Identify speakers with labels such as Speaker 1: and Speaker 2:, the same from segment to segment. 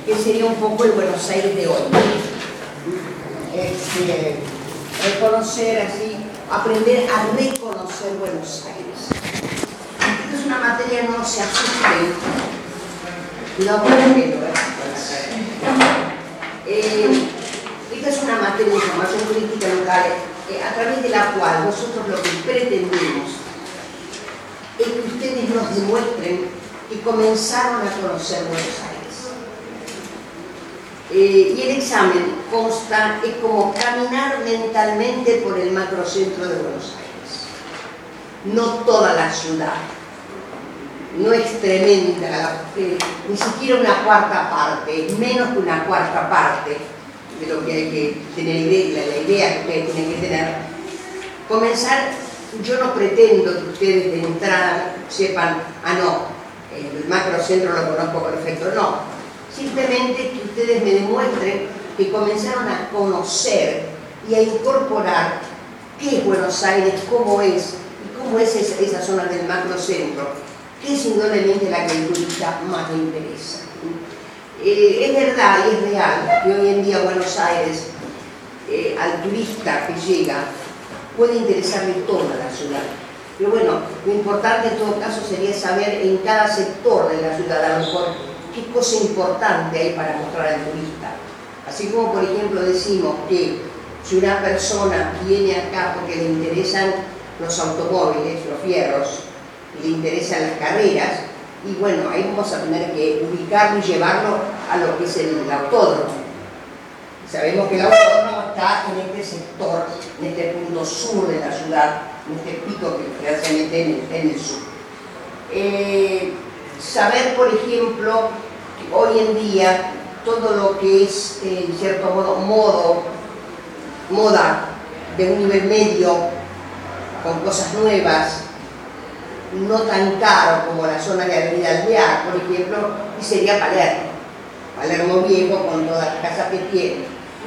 Speaker 1: que sería un poco el Buenos Aires de hoy. Reconocer así, aprender a reconocer Buenos Aires. Esta es una materia, no se asusten, no porque esta es una materia de información política local a través de la cual nosotros lo que pretendemos es que ustedes nos demuestren que comenzaron a conocer Buenos Aires. Y el examen consta, es como caminar mentalmente por el macrocentro de Buenos Aires. No toda la ciudad, no es tremenda, ni siquiera una cuarta parte, menos que una cuarta parte de lo que hay que tener la idea que ustedes tienen que tener. Comenzar, yo no pretendo que ustedes de entrada sepan, el macrocentro lo conozco perfecto, no. Simplemente que ustedes me demuestren que comenzaron a conocer y a incorporar qué es Buenos Aires, cómo es, y cómo es esa zona del macrocentro, que es indudablemente la que el turista más le interesa. Es verdad y es real que hoy en día Buenos Aires, al turista que llega, puede interesarle toda la ciudad. Pero bueno, lo importante en todo caso sería saber en cada sector de la ciudad, a lo mejor, qué cosa importante hay para mostrar al turista. Así como, por ejemplo, decimos que si una persona viene acá porque le interesan los automóviles, los fierros, y le interesan las carreras, y bueno, ahí vamos a tener que ubicarlo y llevarlo a lo que es el autódromo. Sabemos que el autódromo está en este sector, en este punto sur de la ciudad, en este pico que se mete en el sur. Saber, por ejemplo, que hoy en día todo lo que es, en cierto modo, moda de un nivel medio, con cosas nuevas, no tan caro como la zona de Avenida Alvear, por ejemplo, y sería Palermo Viejo, con todas las casas que tiene.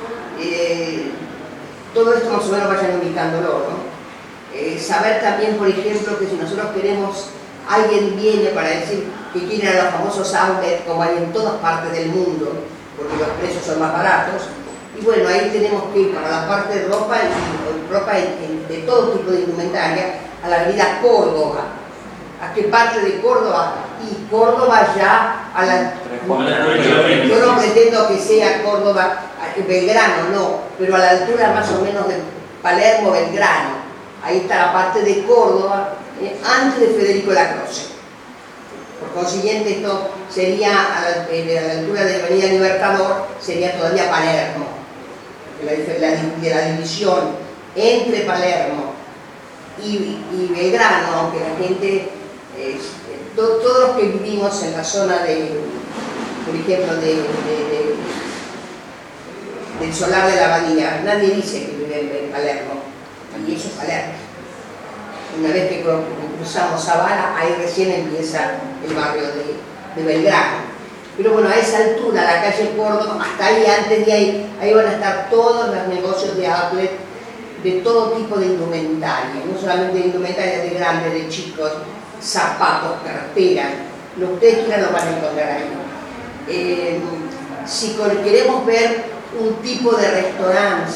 Speaker 1: Todo esto más o menos vayan ubicándolo, ¿no? Saber también, por ejemplo, que si nosotros queremos, alguien viene para decir que quiere ir a los famosos outlets, como hay en todas partes del mundo, porque los precios son más baratos, y bueno, ahí tenemos que ir para la parte de ropa, y ropa de todo tipo de indumentaria, a la avenida Córdoba. ¿A qué parte de Córdoba? Y Córdoba ya a la... Yo no pretendo que sea Córdoba, Belgrano, no, pero a la altura más o menos de Palermo, Belgrano. Ahí está la parte de Córdoba, antes de Federico Lacroze. Por consiguiente, esto sería a la altura de Avenida Libertador, sería todavía Palermo. La división entre Palermo y Belgrano, aunque la gente... todos los que vivimos en la zona por ejemplo, del Solar de la Abadía, nadie dice que vive en Palermo, y eso es Palermo. Una vez que cruzamos Zavala, ahí recién empieza el barrio de Belgrano. Pero bueno, a esa altura, la calle Córdoba, hasta ahí, antes de ahí van a estar todos los negocios de outlet, de todo tipo de indumentaria, no solamente de indumentaria de grandes, de chicos, zapatos, carteras, lo que ustedes quieran lo van a encontrar ahí. Si queremos ver un tipo de restaurante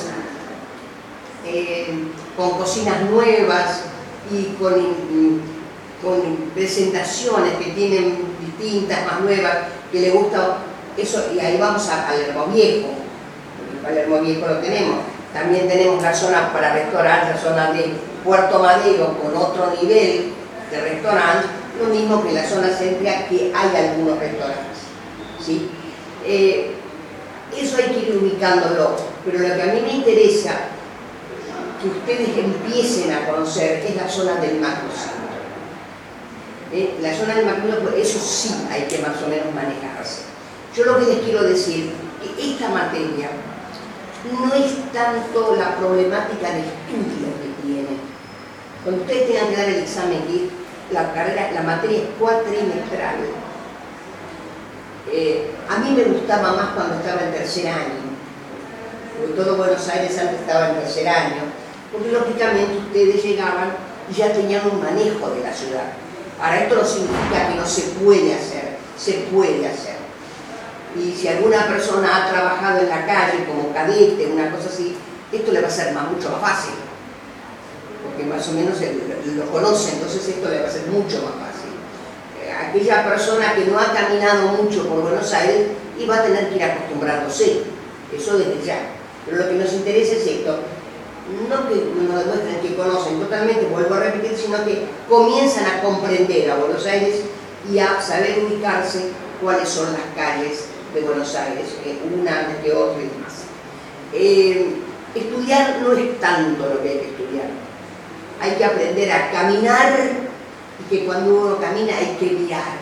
Speaker 1: con cocinas nuevas y con presentaciones que tienen distintas, más nuevas, que le gusta eso, y ahí vamos a Palermo Viejo. En Palermo Viejo lo tenemos. También tenemos la zona para restaurantes, la zona de Puerto Madero con otro nivel de restaurantes, lo mismo que en la zona céntrica, que hay algunos restaurantes, ¿sí? Eso hay que ir ubicándolo, pero lo que a mí me interesa que ustedes empiecen a conocer es la zona del macrocentro. La zona del macrocentro, eso sí hay que más o menos manejarse. Yo lo que les quiero decir es que esta materia no es tanto la problemática de estudio que tiene. Cuando ustedes tengan que dar el examen, la materia es cuatrimestral. A mí me gustaba más cuando estaba en tercer año, porque todo Buenos Aires antes estaba en tercer año, porque lógicamente ustedes llegaban y ya tenían un manejo de la ciudad. Ahora, esto no significa que no se puede hacer, se puede hacer. Y si alguna persona ha trabajado en la calle como cadete, una cosa así, esto le va a ser mucho más fácil, porque más o menos lo conoce, entonces esto le va a ser mucho más fácil. Aquella persona que no ha caminado mucho por Buenos Aires y va a tener que ir acostumbrándose, eso desde ya. Pero lo que nos interesa es esto, no que nos demuestren que conocen totalmente, vuelvo a repetir, sino que comienzan a comprender a Buenos Aires y a saber ubicarse cuáles son las calles de Buenos Aires, una antes que otra y demás. Estudiar no es tanto lo que hay que estudiar, hay que aprender a caminar, y que cuando uno camina hay que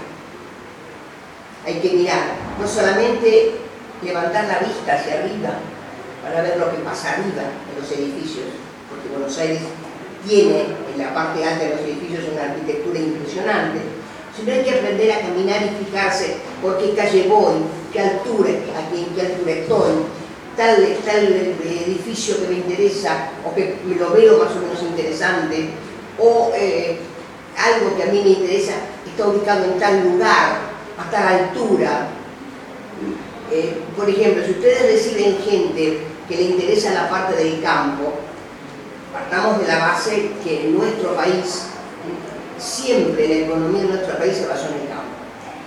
Speaker 1: mirar, no solamente levantar la vista hacia arriba para ver lo que pasa arriba en los edificios, porque Buenos Aires tiene en la parte alta de los edificios una arquitectura impresionante, sino hay que aprender a caminar y fijarse por qué calle voy, qué altura, en qué altura estoy, tal edificio que me interesa o que me lo veo más o menos interesante, o algo que a mí me interesa está ubicado en tal lugar, a tal altura. Por ejemplo, si ustedes reciben gente que le interesa la parte del campo, partamos de la base que en nuestro país, siempre la economía de nuestro país se basó en el campo.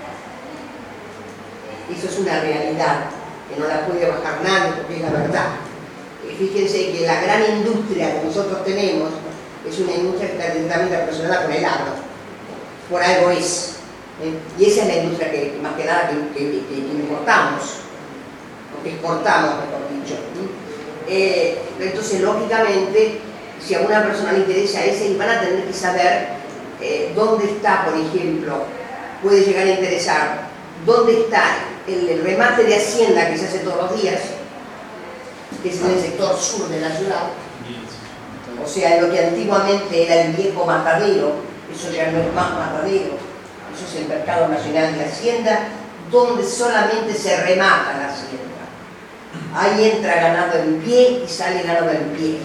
Speaker 1: Eso es una realidad que no la puede bajar nadie porque es la verdad. Fíjense que la gran industria que nosotros tenemos es una industria que está directamente relacionada con el agro. Por algo es. Y esa es la industria que más que nada que importamos, o que exportamos, mejor dicho. Entonces, lógicamente, si a una persona le interesa ese, van a tener que saber dónde está, por ejemplo, puede llegar a interesar, dónde está el remate de hacienda que se hace todos los días, que es en el sector sur de la ciudad, o sea, lo que antiguamente era el viejo matadero, eso ya no es más matadero, eso es el Mercado Nacional de Hacienda, donde solamente se remata la hacienda. Ahí entra ganado en pie y sale ganado en pie.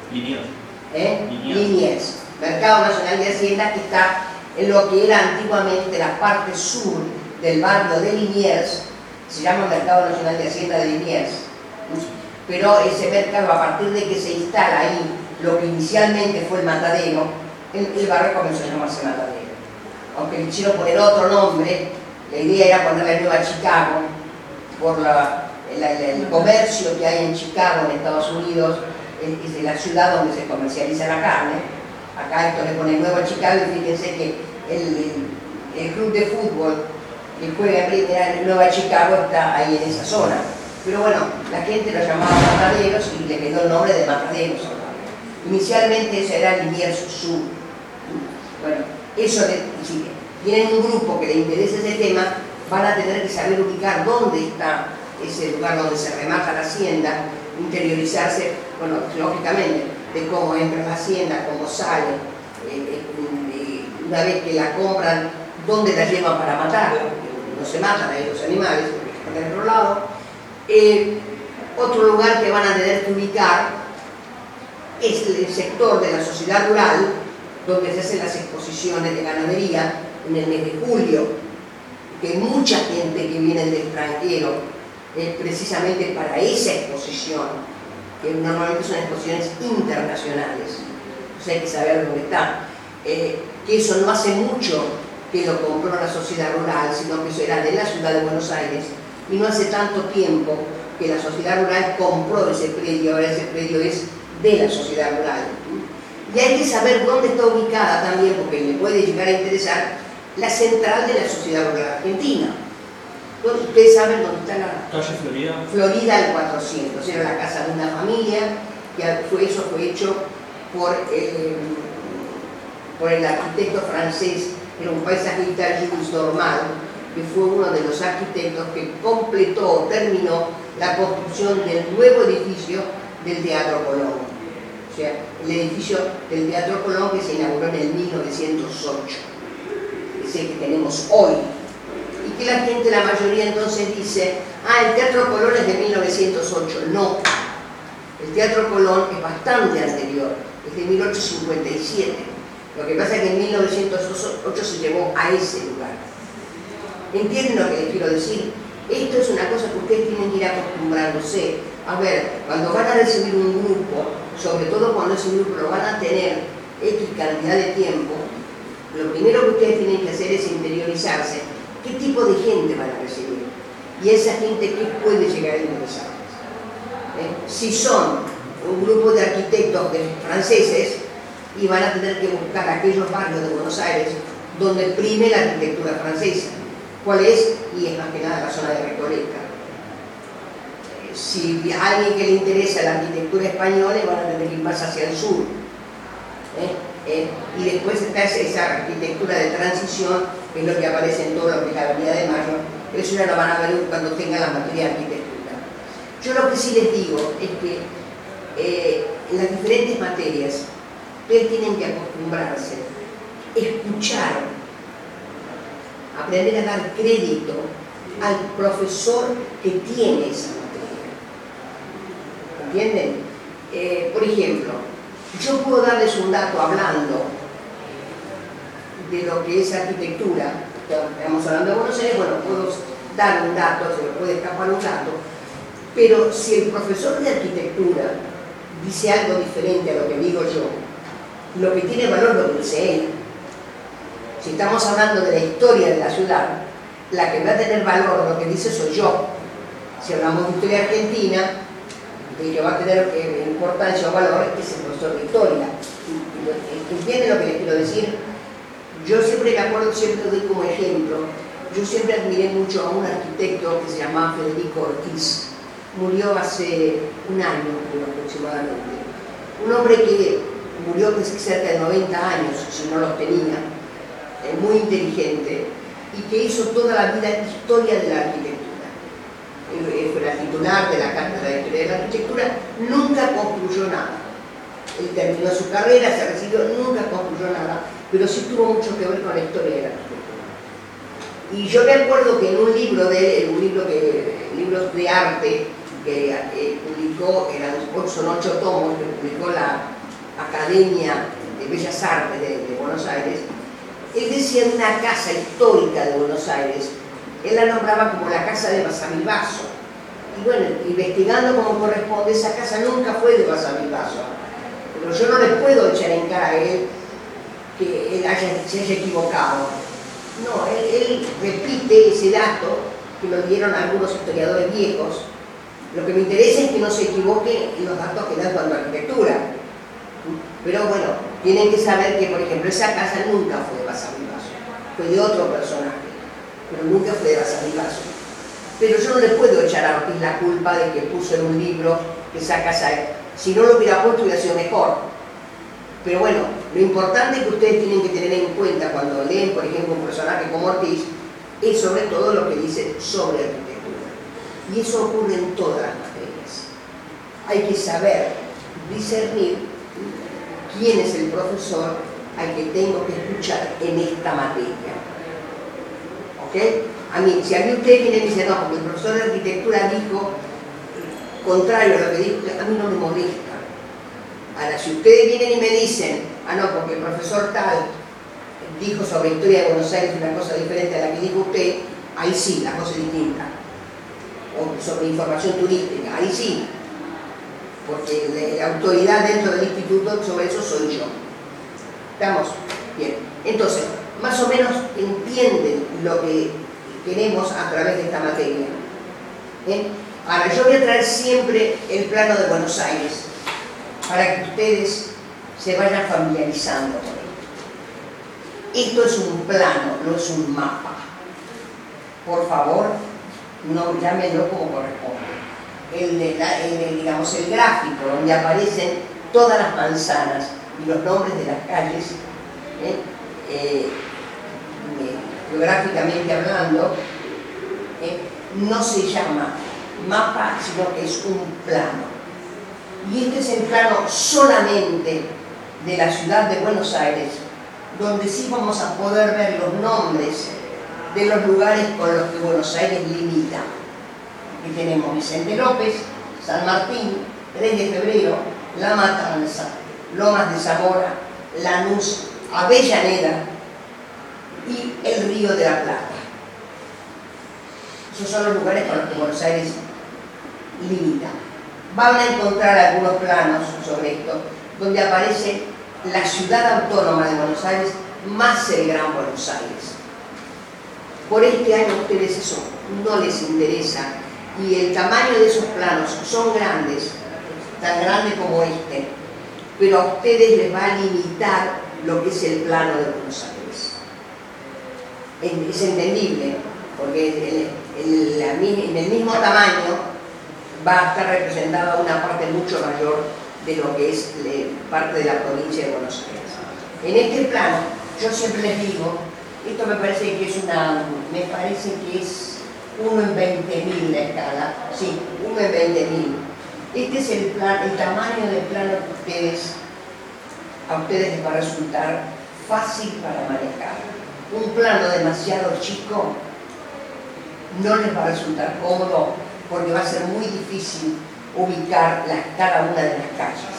Speaker 1: Liniers. Mercado Nacional de Hacienda, que está en lo que era antiguamente la parte sur del barrio de Liniers, se llama Mercado Nacional de Hacienda de Liniers. Pero ese mercado, a partir de que se instala ahí lo que inicialmente fue el matadero, el barrio comenzó a llamarse matadero. Aunque le quisieron poner otro nombre, la idea era ponerle Nueva Chicago, por el comercio que hay en Chicago, en Estados Unidos, es de la ciudad donde se comercializa la carne. Acá esto le pone Nueva Chicago y fíjense que el club de fútbol que juega en Nueva Chicago está ahí en esa zona. Pero bueno, la gente lo llamaba Mataderos y le quedó el nombre de Mataderos. Inicialmente ese era Liniers Sur. Bueno, eso, si tienen un grupo que le interesa ese tema, van a tener que saber ubicar dónde está ese lugar donde se remata la hacienda, interiorizarse, bueno, lógicamente, de cómo entra la hacienda, cómo sale, una vez que la compran, dónde la llevan para matarla, porque no se matan ahí los animales, porque están del otro lado. Otro lugar que van a tener que ubicar es el sector de la sociedad rural, donde se hacen las exposiciones de ganadería en el mes de julio, que hay mucha gente que viene del extranjero precisamente para esa exposición, que normalmente son exposiciones internacionales, o sea hay que saber dónde está. Que eso no hace mucho que lo compró la sociedad rural, sino que eso era de la ciudad de Buenos Aires, y no hace tanto tiempo que la sociedad rural compró ese predio, ahora ese predio es de la sociedad rural. Y hay que saber dónde está ubicada también, porque le puede llegar a interesar la central de la sociedad rural argentina. Entonces, ustedes saben dónde está la
Speaker 2: calle Florida.
Speaker 1: Florida al 400, era la casa de una familia, que eso fue hecho por el arquitecto francés, era un paisajista, Jules Dormal, que fue uno de los arquitectos que completó, terminó la construcción del nuevo edificio del Teatro Colón. O sea, el edificio del Teatro Colón que se inauguró en el 1908, es el que tenemos hoy. Y que la gente, la mayoría entonces dice, el Teatro Colón es de 1908. No, el Teatro Colón es bastante anterior, es de 1857. Lo que pasa es que en 1908 se llevó a ese lugar. ¿Entienden lo que les quiero decir? Esto es una cosa que ustedes tienen que ir acostumbrándose. A ver, cuando van a recibir un grupo, sobre todo cuando ese grupo lo van a tener X cantidad de tiempo, lo primero que ustedes tienen que hacer es interiorizarse qué tipo de gente van a recibir y esa gente qué puede llegar a interesarles. Si son un grupo de arquitectos franceses, y van a tener que buscar aquellos barrios de Buenos Aires donde prime la arquitectura francesa. ¿Cuál es? Y es más que nada la zona de Recoleta. Si a alguien que le interesa la arquitectura española, van a tener que ir más hacia el sur. Y después está esa arquitectura de transición, que es lo que aparece en todo lo que es la Avenida de Mayo, pero eso ya lo van a ver cuando tengan la materia de arquitectura. Yo lo que sí les digo es que en las diferentes materias ustedes tienen que acostumbrarse, escuchar, aprender a dar crédito al profesor que tiene esa materia. ¿Entienden? Por ejemplo, yo puedo darles un dato hablando de lo que es arquitectura, estamos hablando de Buenos Aires, bueno, puedo dar un dato, se me puede escapar un dato, pero si el profesor de arquitectura dice algo diferente a lo que digo yo, lo que tiene valor lo que dice él. Si estamos hablando de la historia de la ciudad, la que va a tener valor lo que dice soy yo. Si hablamos de historia argentina, el que va a tener importancia o valor es el profesor de historia. ¿Entienden lo que les quiero decir? Yo siempre me acuerdo, siempre doy como ejemplo, yo siempre admiré mucho a un arquitecto que se llamaba Federico Ortiz. Murió hace un año aproximadamente. Un hombre que murió cerca de 90 años, si no los tenía, muy inteligente, y que hizo toda la vida historia de la arquitectura. Fue la titular de la Cátedra de Historia de la Arquitectura, nunca construyó nada. Él terminó su carrera, se recibió, nunca construyó nada, pero sí tuvo mucho que ver con la historia de la arquitectura. Y yo me acuerdo que en un libro libros de arte que publicó, son 8 tomos, que publicó la Academia de Bellas Artes de Buenos Aires, él decía de una casa histórica de Buenos Aires, él la nombraba como la casa de Basavilbaso. Y bueno, investigando como corresponde, esa casa nunca fue de Basavilbaso. Pero yo no les puedo echar en cara a él que él se haya equivocado. No, él repite ese dato que lo dieron algunos historiadores viejos. Lo que me interesa es que no se equivoquen en los datos que dan cuanto a arquitectura. Pero bueno, tienen que saber que, por ejemplo, esa casa nunca fue de Basavilbaso, fue de otro personaje, pero nunca fue de Basavilbaso. Pero yo no le puedo echar a Ortiz la culpa de que puso en un libro que esa casa, si no lo hubiera puesto hubiera sido mejor. Pero bueno, lo importante que ustedes tienen que tener en cuenta cuando leen, por ejemplo, un personaje como Ortiz, es sobre todo lo que dice sobre arquitectura. Y eso ocurre en todas las materias. Hay que saber discernir quién es el profesor al que tengo que escuchar en esta materia. ¿Ok? Si a mí ustedes vienen y dicen, no, porque el profesor de arquitectura dijo contrario a lo que dijo, a mí no me molesta. Ahora, si ustedes vienen y me dicen, no, porque el profesor tal dijo sobre historia de Buenos Aires una cosa diferente a la que dijo usted, ahí sí, la cosa es distinta. O sobre información turística, ahí sí. Porque la autoridad dentro del instituto sobre eso soy yo. ¿Estamos? Bien. Entonces, más o menos entienden lo que queremos a través de esta materia. Ahora, yo voy a traer siempre el plano de Buenos Aires para que ustedes se vayan familiarizando con él. Esto es un plano, no es un mapa. Por favor, no llámenlo como corresponde. Digamos, el gráfico donde aparecen todas las manzanas y los nombres de las calles, geográficamente hablando, no se llama mapa, sino que es un plano. Y este es el plano solamente de la ciudad de Buenos Aires, donde sí vamos a poder ver los nombres de los lugares con los que Buenos Aires limita. Aquí tenemos Vicente López, San Martín, 3 de Febrero, La Matanza, Lomas de Zamora, Lanús, Avellaneda y el Río de la Plata. Esos son los lugares con los que Buenos Aires limita. Van a encontrar algunos planos sobre esto, donde aparece la ciudad autónoma de Buenos Aires más el Gran Buenos Aires. Por este año a ustedes eso no les interesa, y el tamaño de esos planos son grandes, tan grandes como este, pero a ustedes les va a limitar lo que es el plano de Buenos Aires. Es entendible, porque en el mismo tamaño va a estar representada una parte mucho mayor de lo que es parte de la provincia de Buenos Aires. En este plano, yo siempre les digo, esto me parece que es 1 en 20.000 la escala, sí, 1 en 20.000. Este es el tamaño del plano que a ustedes les va a resultar fácil para manejar. Un plano demasiado chico no les va a resultar cómodo, porque va a ser muy difícil ubicar cada una de las calles.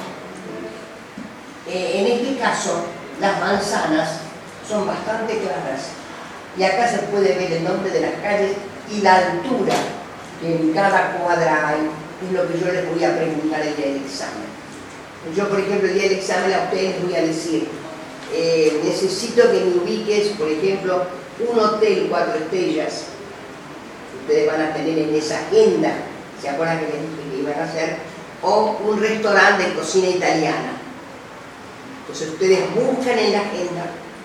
Speaker 1: En este caso, las manzanas son bastante claras, y acá se puede ver el nombre de las calles y la altura que en cada cuadra hay. Es lo que yo les voy a preguntar el día del examen. Yo, por ejemplo, el día del examen a ustedes les voy a decir, necesito que me ubiques, por ejemplo, un hotel 4 estrellas. Ustedes van a tener en esa agenda, ¿se acuerdan que les dije que iban a hacer? O un restaurante de cocina italiana. Entonces ustedes buscan en la agenda.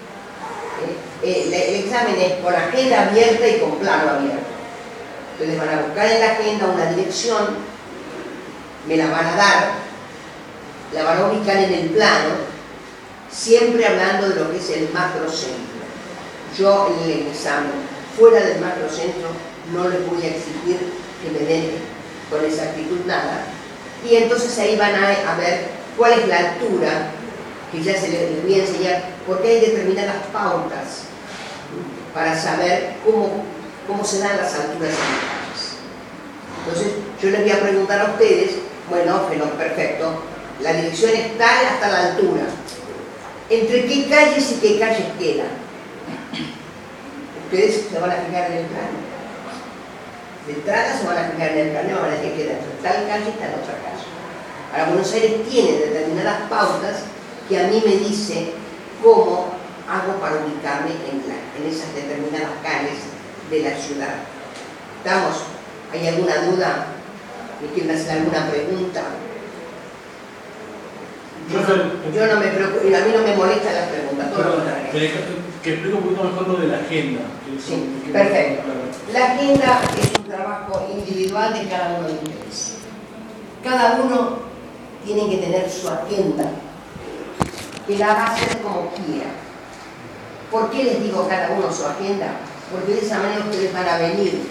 Speaker 1: El examen es con agenda abierta y con plano abierto. Ustedes van a buscar en la agenda una dirección, me la van a dar, la van a ubicar en el plano, siempre hablando de lo que es el macrocentro. Yo en el examen, fuera del macrocentro, no les voy a exigir que me den con exactitud nada, y entonces ahí van a ver cuál es la altura, que ya se les voy a enseñar, porque hay determinadas pautas para saber cómo se dan las alturas en las calles. Entonces yo les voy a preguntar a ustedes, bueno, perfecto, la dirección es tal hasta la altura, ¿entre qué calles y qué calles quedan? Ustedes se van a fijar en el plano. De entrada se van a fijar en el plano y van a decir que entre tal calle está en otra calle. Ahora, Buenos Aires tiene determinadas pautas que a mí me dice cómo hago para ubicarme en esas determinadas calles de la ciudad. ¿Estamos? ¿Hay alguna duda? ¿Me quieren hacer alguna pregunta? Yo no me preocupo, a mí no me molestan las preguntas, todo lo contrario.
Speaker 2: Que explique un poquito mejor lo de la agenda.
Speaker 1: Sí, perfecto. La agenda es un trabajo individual de cada uno de ustedes. Cada uno tiene que tener su agenda, que la va a hacer como quiera. ¿Por qué les digo cada uno su agenda? Porque de esa manera ustedes van a venir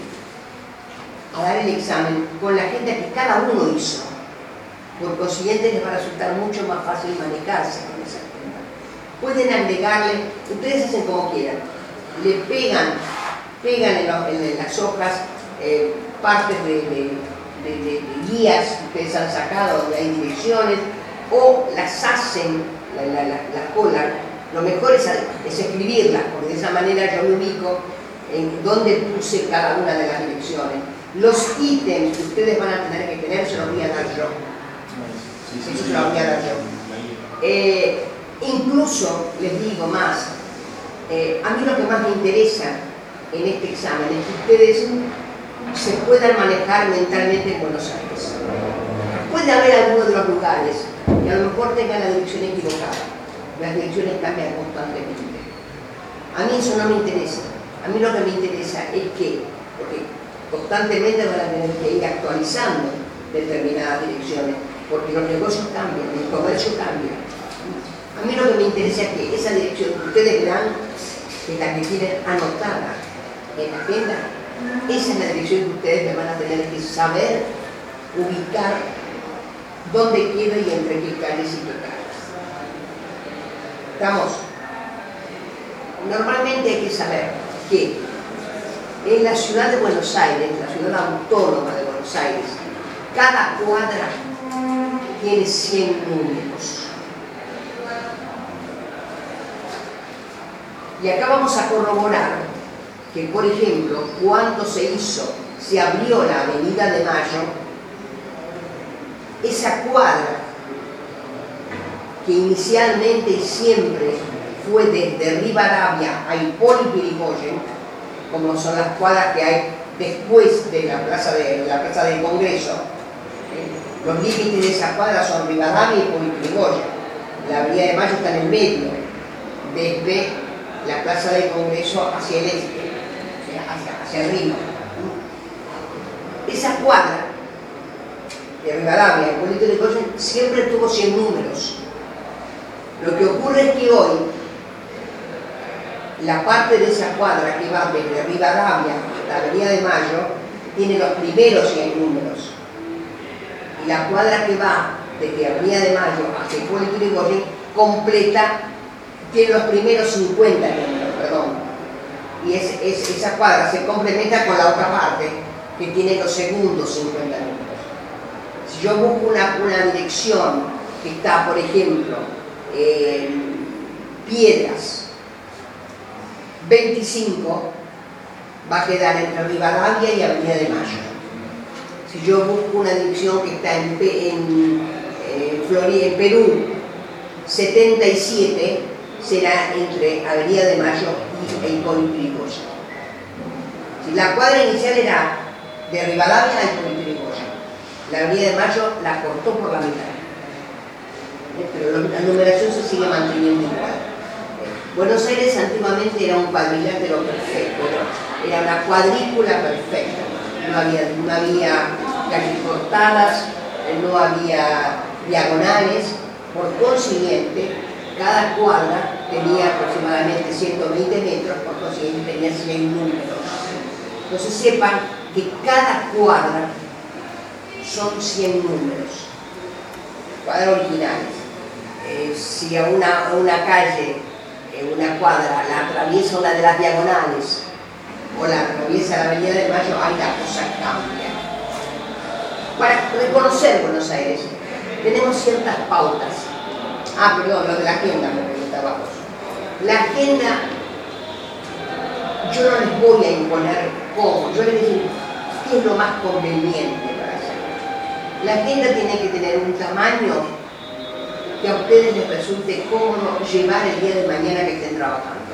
Speaker 1: a dar el examen con la agenda que cada uno hizo. Por consiguiente les va a resultar mucho más fácil manejarse con esa agenda. Pueden agregarle, ustedes hacen como quieran, le pegan en las hojas partes de guías que ustedes han sacado donde hay direcciones, o las hacen, las colan. Lo mejor es escribirlas, porque de esa manera yo me ubico en dónde puse cada una de las direcciones. Los ítems que ustedes van a tener que tener se los voy a dar yo. Eso se los voy a dar yo. Incluso, les digo más, a mí lo que más me interesa en este examen es que ustedes se puedan manejar mentalmente en Buenos Aires. Puede haber algunos de los lugares que a lo mejor tengan la dirección equivocada. Las direcciones cambian constantemente. A mí eso no me interesa. A mí lo que me interesa es que, porque constantemente van a tener que ir actualizando determinadas direcciones, porque los negocios cambian, el comercio cambia. A mí lo que me interesa es que esa dirección que ustedes verán, que es la que tienen anotada en la agenda, esa es la dirección que ustedes me van a tener que saber ubicar dónde queda y entre qué calles y qué calles. ¿Estamos? Normalmente hay que saber que en la ciudad de Buenos Aires, la ciudad autónoma de Buenos Aires, cada cuadra tiene 100 números. Y acá vamos a corroborar que, por ejemplo, cuando se abrió la Avenida de Mayo, esa cuadra, que inicialmente y siempre fue desde Rivadavia a Hipólito Yrigoyen, como son las cuadras que hay después de la plaza del Congreso, los límites de esa cuadra son Rivadavia y Hipólito Yrigoyen. La Avenida de Mayo está en el medio, desde la plaza del Congreso hacia el este, hacia arriba. Esa cuadra de Rivadavia y Hipólito Yrigoyen siempre tuvo 100 números. Lo que ocurre es que hoy la parte de esa cuadra que va desde Rivadavia hasta la Avenida de Mayo tiene los primeros 100 números, y la cuadra que va desde Avenida de Mayo hacia Hipólito Yrigoyen completa, tiene los primeros 50 números, perdón, y esa cuadra se complementa con la otra parte que tiene los segundos 50 números. Si yo busco una dirección que está, por ejemplo, en Piedras 25, va a quedar entre Rivadavia y Avenida de Mayo. Si yo busco una dirección que está en Perú 77, será entre Avenida de Mayo y Hipólito Yrigoyen. Si la cuadra inicial era de Rivadavia a Hipólito Yrigoyen, la Avenida de Mayo la cortó por la mitad, pero la numeración se sigue manteniendo igual. Buenos Aires antiguamente era un cuadrilátero perfecto, era una cuadrícula perfecta, no había calles cortadas, no había diagonales, por consiguiente cada cuadra tenía aproximadamente 120 metros, por consiguiente tenía 100 números. Entonces sepan que cada cuadra son 100 números, cuadras originales. Si a una calle, una cuadra, la atraviesa una de las diagonales o la atraviesa la Avenida de Mayo, ahí la cosa cambia. Para reconocer Buenos Aires tenemos ciertas pautas. Perdón, lo de la agenda me preguntaba vos. La agenda, yo no les voy a imponer cómo, yo les voy a decir qué es lo más conveniente para hacer. La agenda tiene que tener un tamaño que a ustedes les resulte cómodo llevar el día de mañana que estén trabajando.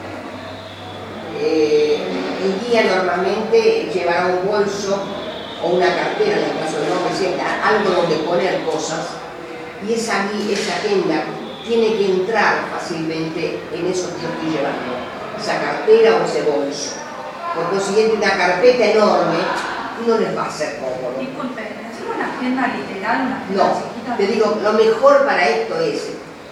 Speaker 1: El guía normalmente llevará un bolso o una cartera, en el caso de no sienta, algo donde poner cosas, y esa agenda tiene que entrar fácilmente en eso que yo estoy llevando, esa cartera o ese bolso. Por consiguiente, una carpeta enorme no les va a ser cómodo.
Speaker 3: Disculpe, ¿es una agenda literal, una agenda
Speaker 1: No,
Speaker 3: chiquita?
Speaker 1: te digo, lo mejor para esto es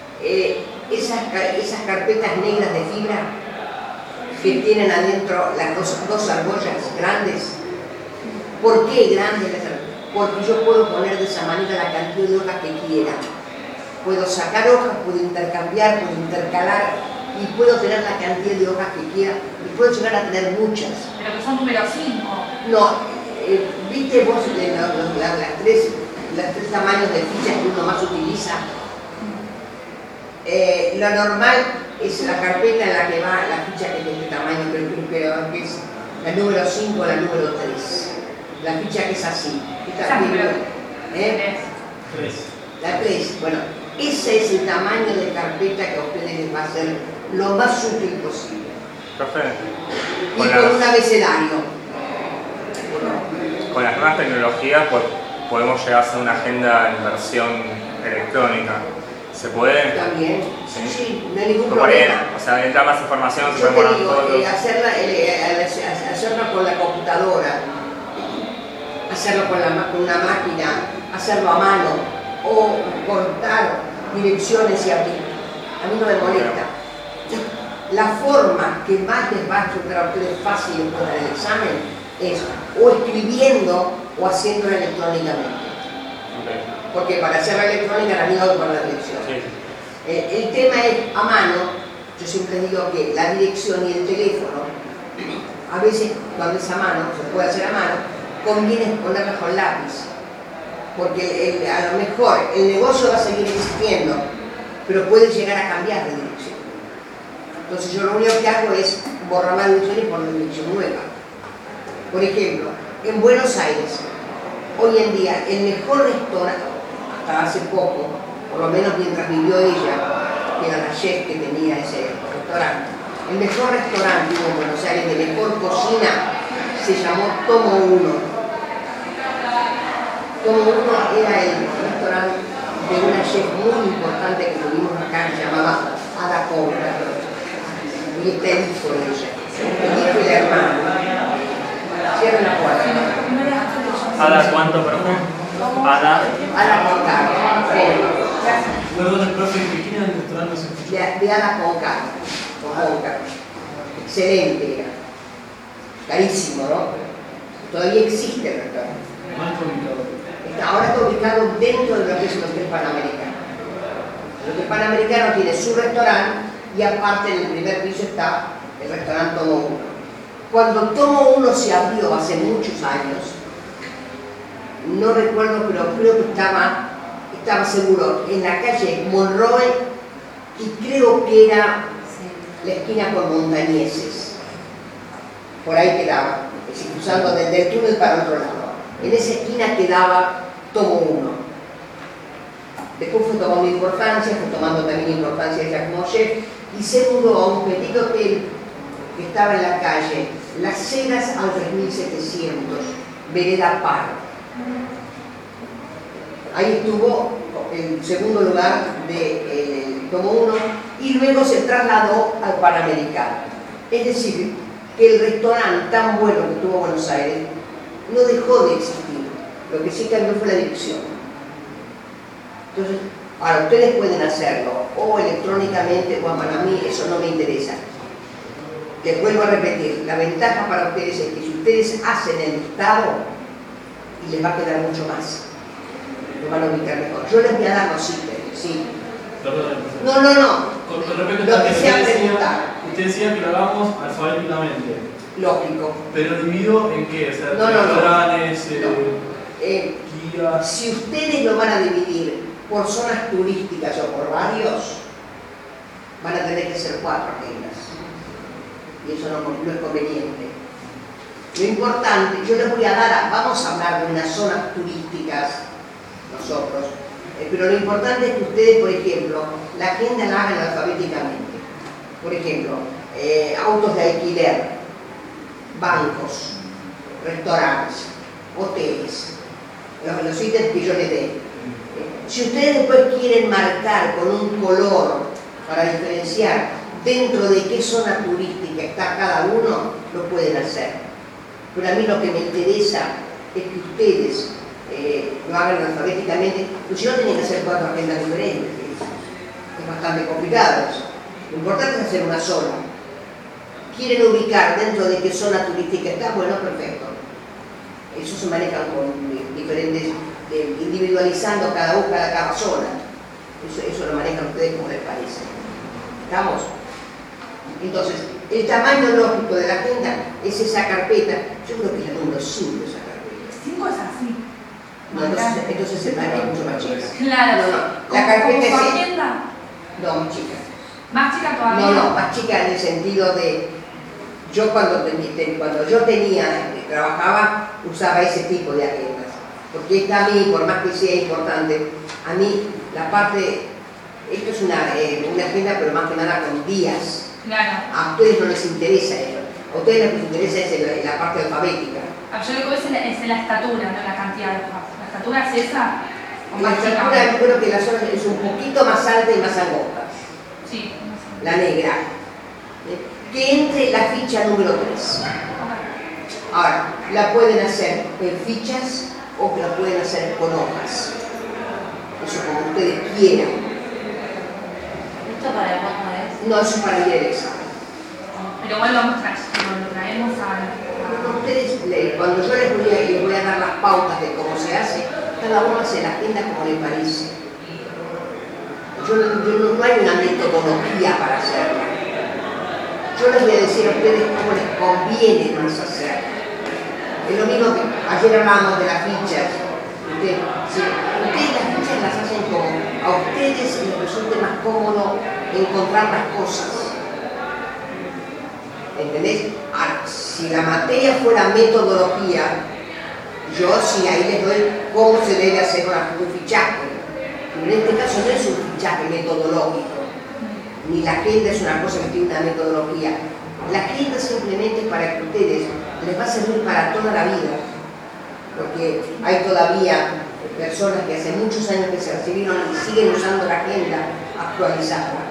Speaker 1: esas carpetas negras de fibra que tienen adentro las dos argollas grandes. ¿Por qué grandes? Porque yo puedo poner de esa manera la cantidad de hojas que quiera. Puedo sacar hojas, puedo intercambiar, puedo intercalar y puedo tener la cantidad de hojas que quiera y puedo llegar a tener muchas.
Speaker 3: Pero que son número 5.
Speaker 1: No, ¿viste vos los tres tamaños de fichas que uno más utiliza? Lo normal es la carpeta en la que va la ficha que es de este tamaño, pero que es la número 5 o la número 3. La ficha que es así.
Speaker 3: Esa número 3.
Speaker 1: La 3. Bueno, ese es el tamaño de carpeta que a ustedes les va a ser lo más útil posible. Y con un abecedario.
Speaker 4: Con las nuevas tecnologías podemos llegar a hacer una agenda en versión electrónica. ¿Se puede?
Speaker 1: También.
Speaker 4: Sí,
Speaker 1: sí, no hay ningún
Speaker 4: no
Speaker 1: problema.
Speaker 4: O sea, entra más información, se
Speaker 1: Yo
Speaker 4: puede
Speaker 1: te
Speaker 4: poner
Speaker 1: digo,
Speaker 4: fotos.
Speaker 1: hacerlo con la computadora, hacerlo con una máquina, hacerlo a mano o cortar direcciones y abrir. A mí no me molesta. La forma que más les va a resultar a ustedes fácil después del examen es o escribiendo o haciéndolo electrónicamente. Porque para hacer la electrónica la digo por la dirección.
Speaker 4: Sí.
Speaker 1: El tema es a mano. Yo siempre digo que la dirección y el teléfono, a veces cuando es a mano, se puede hacer a mano, conviene ponerlo con lápiz. Porque a lo mejor el negocio va a seguir existiendo, pero puede llegar a cambiar de dirección. Entonces yo lo único que hago es borrar la dirección y poner dirección nueva. Por ejemplo, en Buenos Aires, hoy en día, el mejor restaurante, hasta hace poco, por lo menos mientras vivió ella, que era la chef que tenía ese restaurante, el mejor restaurante en Buenos Aires de mejor cocina se llamó Tomo Uno. Tomo Uno era el restaurante de una chef muy importante que tuvimos acá, que se llamaba Ada Conca. Y está el hijo de ella, el hijo y la hermana. Cierren la puerta.
Speaker 4: ¿Ada cuánto, perdón? Ada
Speaker 1: Conca.
Speaker 2: Perdón, el profe, ¿de quién era el restaurante? No se escuchó.
Speaker 1: De Ada Conca. Conca. Excelente era. Carísimo, ¿no? Todavía existe el restaurante.
Speaker 2: Más complicado.
Speaker 1: Ahora está ubicado dentro de lo que es el Hotel Panamericano. El Hotel Panamericano tiene su restaurante y aparte en el primer piso está el restaurante Tomo Uno. Cuando Tomo Uno se abrió hace muchos años, no recuerdo, pero creo que estaba seguro en la calle Monroe y creo que era la esquina con Montañeses. Por ahí quedaba, es decir, cruzando desde el túnel para el otro lado. En esa esquina quedaba Tomo Uno. Después fue tomando importancia, fue tomando también importancia ella como chef y se mudó a un petit hotel que estaba en la calle Las Heras al 3700, Vereda Par. Ahí estuvo en segundo lugar de Tomo Uno y luego se trasladó al Panamericano. Es decir, que el restaurante tan bueno que tuvo Buenos Aires no dejó de existir, lo que sí cambió fue la dirección. Entonces, ahora ustedes pueden hacerlo, o electrónicamente, o para mí eso no me interesa. Les vuelvo a repetir, la ventaja para ustedes es que si ustedes hacen el listado, y les va a quedar mucho más, lo van a ubicar mejor. Yo les voy a dar los ítems, ¿sí?
Speaker 2: Perdón.
Speaker 1: No.
Speaker 2: Con respecto
Speaker 1: Lo
Speaker 2: a
Speaker 1: que sea preguntar.
Speaker 2: usted decía que lo hagamos alfabéticamente.
Speaker 1: Lógico.
Speaker 2: ¿Pero dividido en qué? O sea,
Speaker 1: No.
Speaker 2: restaurantes, guías.
Speaker 1: Si ustedes lo van a dividir por zonas turísticas o por barrios, van a tener que ser 4 agendas. Y eso no es conveniente. Lo importante, yo les voy a dar, vamos a hablar de unas zonas turísticas nosotros, pero lo importante es que ustedes, por ejemplo, la agenda la hagan alfabéticamente. Por ejemplo, autos de alquiler, bancos, restaurantes, hoteles, los ítems que yo les dé. Si ustedes después quieren marcar con un color para diferenciar dentro de qué zona turística está cada uno, lo pueden hacer. Pero a mí lo que me interesa es que ustedes lo hagan alfabéticamente, pues si no tienen que hacer 4 agendas diferentes, es bastante complicado eso. Lo importante es hacer una sola. ¿Quieren ubicar dentro de qué zona turística está? Bueno, perfecto. Eso se maneja con diferentes, individualizando cada zona. Eso lo manejan ustedes como les parece. ¿Estamos? Entonces, el tamaño lógico de la agenda es esa carpeta. Yo creo que es la número 5 esa carpeta.
Speaker 3: 5 es así.
Speaker 1: No, entonces se es mucho más chica.
Speaker 3: Claro.
Speaker 1: No. La carpeta es...
Speaker 3: agenda?
Speaker 1: No, más chica.
Speaker 3: ¿Más chica todavía?
Speaker 1: No, más chica en el sentido de... Yo cuando yo trabajaba, usaba ese tipo de agendas. Porque esta a mí, por más que sea importante, a mí la parte... Esto es una agenda, pero más que nada con días.
Speaker 3: Claro.
Speaker 1: A ustedes no les interesa eso. A ustedes lo que les interesa es la parte alfabética.
Speaker 3: Yo lo que veo es la estatura, no la cantidad de hojas. ¿La estatura es esa? ¿O
Speaker 1: La
Speaker 3: más chica?
Speaker 1: estatura, yo creo que la zona es un poquito más alta y más angosta.
Speaker 3: Sí, no sé.
Speaker 1: La negra. Que entre la ficha número 3. Ahora, la pueden hacer en fichas o la pueden hacer con hojas. Eso como ustedes quieran.
Speaker 5: ¿Esto para cuándo es?
Speaker 1: No, eso es para ir al examen.
Speaker 3: Pero igual lo traemos a...
Speaker 1: Ustedes, cuando yo les voy a dar las pautas de cómo se hace, cada uno hace la agenda como le parece. No hay una metodología para hacerlo. Yo les voy a decir a ustedes cómo les conviene más hacer. Es lo mismo que ayer hablábamos de las fichas. Ustedes las fichas las hacen como a ustedes les resulte más cómodo encontrar las cosas. ¿Entendés? Ahora, si la materia fuera metodología, yo sí ahí les doy cómo se debe hacer un fichaje. Pero en este caso no es un fichaje metodológico, ni la agenda es una cosa que tiene una metodología. La agenda simplemente es para que ustedes les va a servir para toda la vida, porque hay todavía personas que hace muchos años que se recibieron y siguen usando la agenda actualizada.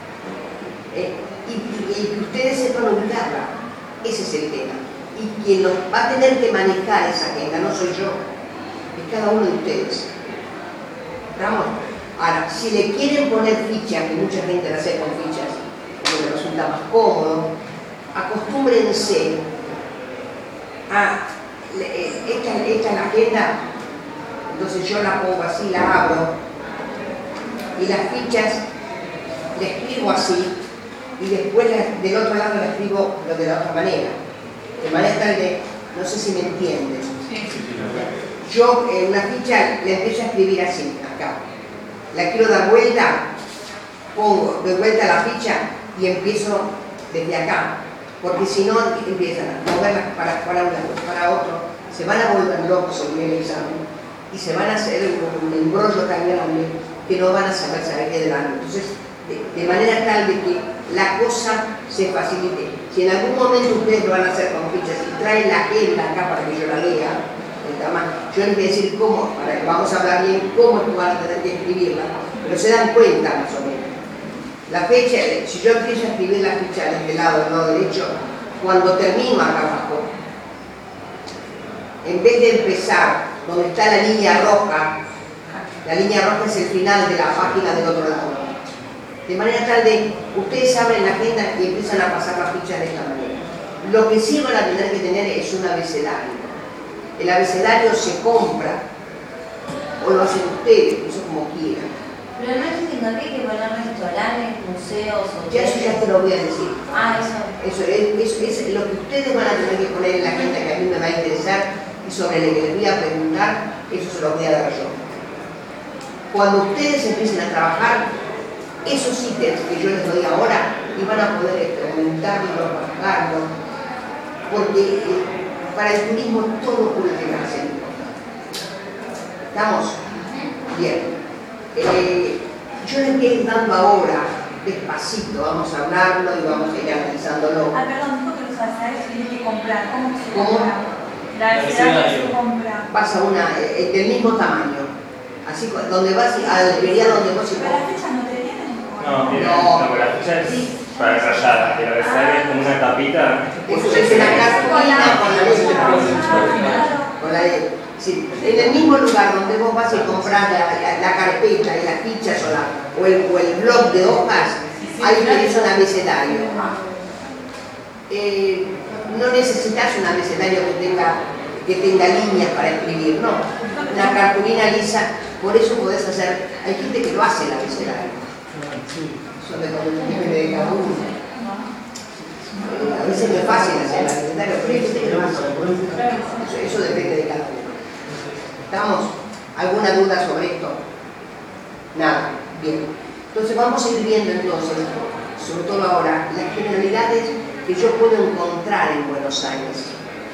Speaker 1: Y que ustedes sepan ubicarla, ese es el tema. Y quien nos va a tener que manejar esa agenda no soy yo, es cada uno de ustedes. ¿Estamos? Ahora, si le quieren poner fichas, que mucha gente la hace con fichas, porque le resulta más cómodo, acostúmbrense a esta es la agenda, entonces yo la pongo así, la abro, y las fichas le escribo así, y después del otro lado le escribo lo de la otra manera. De manera tal de, no sé si me entiendes. Yo una ficha le empiezo a escribir así, acá. La quiero dar vuelta, pongo de vuelta la ficha y empiezo desde acá. Porque si no, empiezan a moverla para un lado, para otro. Se van a volver locos en el examen y se van a hacer un embrollo tan grande que no van a saber qué delante. Entonces, de manera tal de que la cosa se facilite. Si en algún momento ustedes lo van a hacer con fichas y traen la agenda acá para que yo la lea, yo les voy a decir cómo, para que vamos a hablar bien cómo es que van a tener que escribirla, pero se dan cuenta más o menos. La fecha, si yo empiezo a escribir la ficha desde el lado derecho, cuando termino acá abajo, en vez de empezar donde está la línea roja es el final de la página del otro lado. De manera tal de, ustedes abren la agenda y empiezan a pasar las fichas de esta manera. Lo que sí van a tener que tener es un abecedario. El abecedario se compra o lo hacen ustedes, eso como quieran.
Speaker 5: Pero no es que hay que poner restaurantes, museos, hoteles.
Speaker 1: Ya eso ya te lo voy a decir.
Speaker 5: Ah, eso.
Speaker 1: Eso es lo que ustedes van a tener que poner en la agenda que a mí me va a interesar y sobre lo que les voy a preguntar, eso se lo voy a dar yo. Cuando ustedes empiecen a trabajar, esos ítems que yo les doy ahora, y van a poder experimentarlo, bajarlo, porque para el turismo todo puede llegar a ser importante. ¿Estamos? Bien. Yo les voy a ir dando ahora, despacito, vamos a hablarlo y vamos a ir analizándolo.
Speaker 3: Perdón, dijo que los abecedarios se tienen que comprar. ¿Cómo se
Speaker 1: ¿Cómo?
Speaker 3: compra? La abecedario se compra.
Speaker 1: Pasa del mismo tamaño. Así, donde vas a la librería donde vos
Speaker 3: ¿Pero las fechas no te vienen?
Speaker 4: No, la ficha es para rayar, el abecedario es como una tapita.
Speaker 1: Eso es una cartulina con la letra. Sí, en el mismo lugar donde vos vas y compras la carpeta y las fichas o el blog de hojas, ahí tenés un abecedario. No necesitas un abecedario que tenga líneas para escribir, no. Una cartulina lisa, por eso podés hacer, hay gente que lo hace el abecedario. Eso depende de cada uno. A veces no es fácil hacer el abecedario, pero hay gente que lo hace. Eso depende de cada uno. ¿Estamos? ¿Alguna duda sobre esto? Nada. Bien. Entonces vamos a ir viendo entonces, sobre todo ahora, las generalidades que yo puedo encontrar en Buenos Aires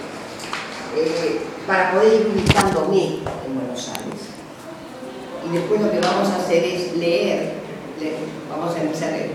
Speaker 1: para poder ir ubicándome en Buenos Aires. Y después lo que vamos a hacer es leer. Vamos a empezar a leer.